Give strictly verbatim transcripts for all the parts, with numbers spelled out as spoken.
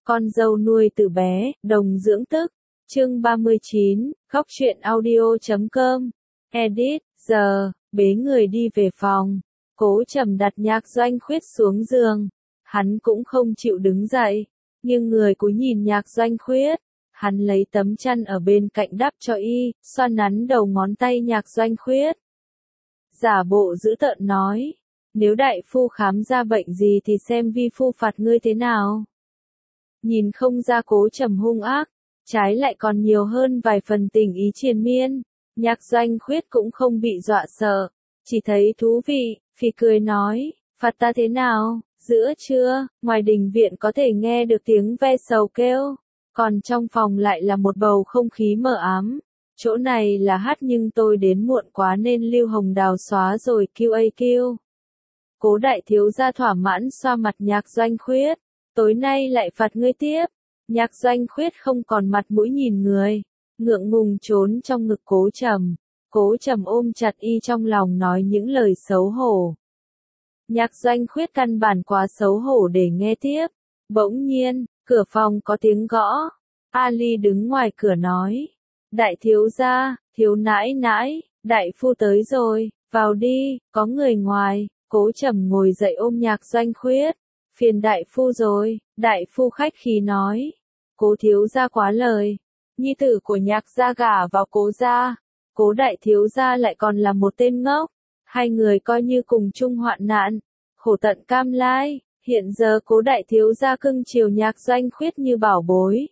Con dâu nuôi từ bé, đồng dưỡng tức. Chương ba mươi chín, khóc chuyện audio chấm com. Edit, giờ, bế người đi về phòng. Cố Trầm đặt Nhạc Doanh Khuyết xuống giường. Hắn cũng không chịu đứng dậy, nhưng người cúi nhìn Nhạc Doanh Khuyết. Hắn lấy tấm chăn ở bên cạnh đắp cho y, xoa nắn đầu ngón tay Nhạc Doanh Khuyết. Giả bộ dữ tợn nói, nếu đại phu khám ra bệnh gì thì xem vi phu phạt ngươi thế nào. Nhìn không ra Cố Trầm hung ác, trái lại còn nhiều hơn vài phần tình ý triền miên. Nhạc Doanh Khuyết cũng không bị dọa sợ, chỉ thấy thú vị, phì cười nói, phạt ta thế nào? Giữa trưa, ngoài đình viện có thể nghe được tiếng ve sầu kêu, còn trong phòng lại là một bầu không khí mờ ám. Chỗ này là hát nhưng tôi đến muộn quá nên Lưu Hồng Đào xóa rồi quy a quy. Cố đại thiếu gia thỏa mãn xoa mặt Nhạc Doanh Khuyết, tối nay lại phạt ngươi tiếp. Nhạc Doanh Khuyết không còn mặt mũi nhìn người, ngượng ngùng trốn trong ngực Cố Trầm. Cố Trầm ôm chặt y trong lòng nói những lời xấu hổ. Nhạc Doanh Khuyết căn bản quá xấu hổ để nghe tiếp. Bỗng nhiên, cửa phòng có tiếng gõ. Ali đứng ngoài cửa nói, đại thiếu gia, thiếu nãi nãi, đại phu tới rồi, vào đi, có người ngoài. Cố Trầm ngồi dậy ôm Nhạc Doanh Khuyết, phiền đại phu rồi. Đại phu khách khí nói, Cố thiếu gia quá lời, nhi tử của Nhạc gia gả vào Cố gia, Cố đại thiếu gia lại còn là một tên ngốc, hai người coi như cùng chung hoạn nạn, khổ tận cam lai. Hiện giờ Cố đại thiếu gia cưng chiều Nhạc Doanh Khuyết như bảo bối.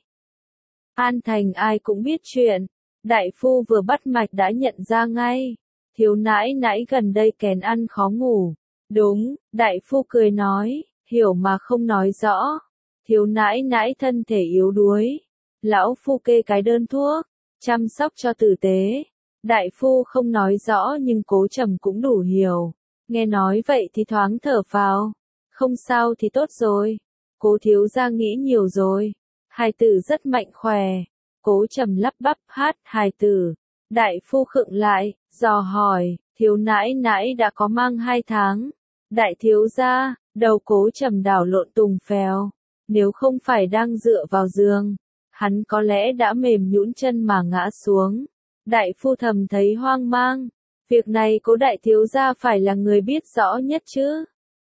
An Thành ai cũng biết chuyện, đại phu vừa bắt mạch đã nhận ra ngay, thiếu nãi nãi gần đây kén ăn khó ngủ. Đúng, đại phu cười nói, hiểu mà không nói rõ. Thiếu nãi nãi thân thể yếu đuối, lão phu kê cái đơn thuốc, chăm sóc cho tử tế. Đại phu không nói rõ nhưng Cố Trầm cũng đủ hiểu. Nghe nói vậy thì thoáng thở phào, không sao thì tốt rồi. Cố thiếu gia nghĩ nhiều rồi, hài tử rất mạnh khỏe. Cố Trầm lắp bắp hát hài tử. Đại phu khựng lại, dò hỏi, thiếu nãi nãi đã có mang hai tháng. Đại thiếu gia, đầu Cố Trầm đảo lộn tùng phèo. Nếu không phải đang dựa vào giường, hắn có lẽ đã mềm nhũn chân mà ngã xuống. Đại phu thầm thấy hoang mang. Việc này Cố đại thiếu gia phải là người biết rõ nhất chứ.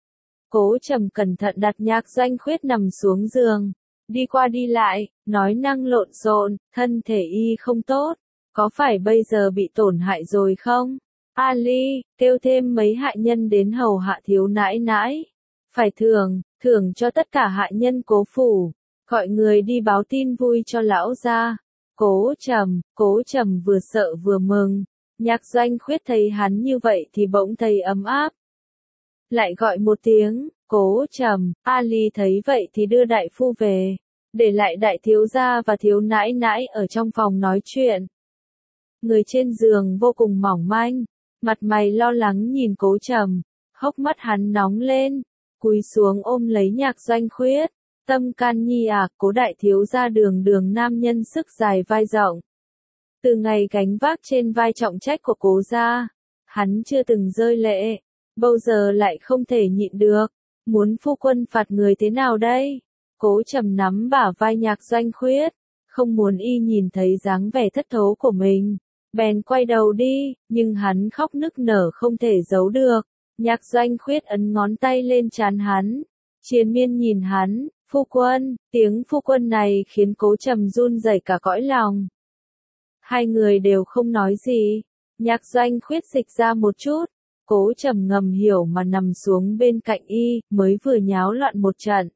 Cố Trầm cẩn thận đặt Nhạc Doanh Khuyết nằm xuống giường, đi qua đi lại, nói năng lộn xộn, thân thể y không tốt, có phải bây giờ bị tổn hại rồi không? Ali, kêu thêm mấy hạ nhân đến hầu hạ thiếu nãi nãi. Phải thưởng, thưởng cho tất cả hạ nhân Cố phủ, gọi người đi báo tin vui cho lão gia. Cố Trầm, Cố Trầm vừa sợ vừa mừng. Nhạc Doanh Khuyết thấy hắn như vậy thì bỗng thấy ấm áp. Lại gọi một tiếng, Cố Trầm. Ali thấy vậy thì đưa đại phu về, để lại đại thiếu gia và thiếu nãi nãi ở trong phòng nói chuyện. Người trên giường vô cùng mỏng manh, mặt mày lo lắng nhìn Cố Trầm, hốc mắt hắn nóng lên, cúi xuống ôm lấy Nhạc Doanh Khuyết. Tâm can nhi à, Cố đại thiếu gia đường đường nam nhân sức dài vai rộng. Từ ngày gánh vác trên vai trọng trách của Cố gia, hắn chưa từng rơi lệ, bao giờ lại không thể nhịn được. Muốn phu quân phạt người thế nào đây? Cố Trầm nắm bả vai Nhạc Doanh Khuyết, không muốn y nhìn thấy dáng vẻ thất thố của mình, bèn quay đầu đi, nhưng hắn khóc nức nở không thể giấu được. Nhạc Doanh Khuyết ấn ngón tay lên trán hắn, triền miên nhìn hắn, phu quân. Tiếng phu quân này khiến Cố Trầm run rẩy cả cõi lòng. Hai người đều không nói gì. Nhạc Doanh Khuyết dịch ra một chút, Cố Trầm ngầm hiểu mà nằm xuống bên cạnh y, mới vừa nháo loạn một trận.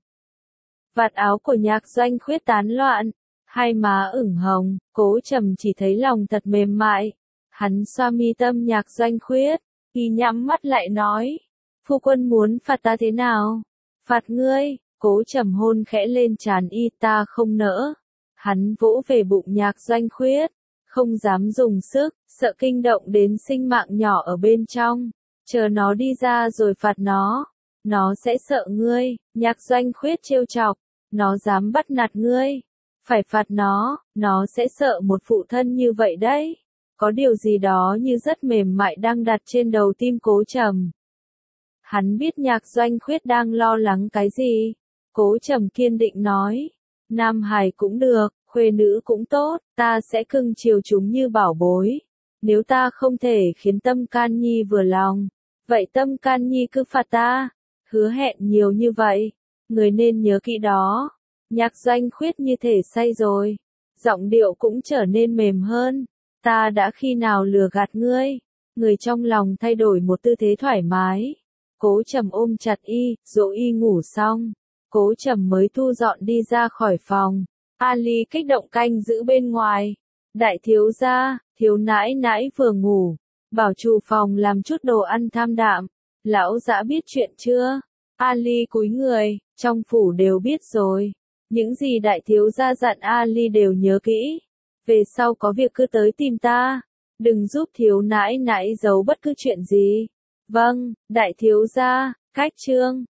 Vạt áo của Nhạc Doanh Khuyết tán loạn, hai má ửng hồng, Cố Trầm chỉ thấy lòng thật mềm mại. Hắn xoa mi tâm Nhạc Doanh Khuyết, y nhắm mắt lại nói, phu quân muốn phạt ta thế nào? Phạt ngươi. Cố Trầm hôn khẽ lên trán y, ta không nỡ. Hắn vỗ về bụng Nhạc Doanh Khuyết, không dám dùng sức, sợ kinh động đến sinh mạng nhỏ ở bên trong. Chờ nó đi ra rồi phạt nó, nó sẽ sợ ngươi. Nhạc Doanh Khuyết trêu chọc, nó dám bắt nạt ngươi, phải phạt nó, nó sẽ sợ một phụ thân như vậy đấy. Có điều gì đó như rất mềm mại đang đặt trên đầu tim Cố Trầm. Hắn biết Nhạc Doanh Khuyết đang lo lắng cái gì. Cố Trầm kiên định nói, Nam hài cũng được, khuê nữ cũng tốt, ta sẽ cưng chiều chúng như bảo bối. Nếu ta không thể khiến Tâm Can Nhi vừa lòng, vậy Tâm Can Nhi cứ phạt ta. Hứa hẹn nhiều như vậy, người nên nhớ kỹ đó. Nhạc Doanh Khuyết như thể say rồi, giọng điệu cũng trở nên mềm hơn. Ta đã khi nào lừa gạt ngươi? Người trong lòng thay đổi một tư thế thoải mái. Cố Trầm ôm chặt y, dỗ y ngủ xong. Cố Trầm mới thu dọn đi ra khỏi phòng. Ali kích động canh giữ bên ngoài. Đại thiếu gia, thiếu nãi nãi vừa ngủ. Bảo chủ phòng làm chút đồ ăn tham đạm. Lão dã biết chuyện chưa? Ali cúi người, trong phủ đều biết rồi. Những gì đại thiếu gia dặn Ali đều nhớ kỹ. Về sau có việc cứ tới tìm ta. Đừng giúp thiếu nãi nãi giấu bất cứ chuyện gì. Vâng, đại thiếu gia, cách chương.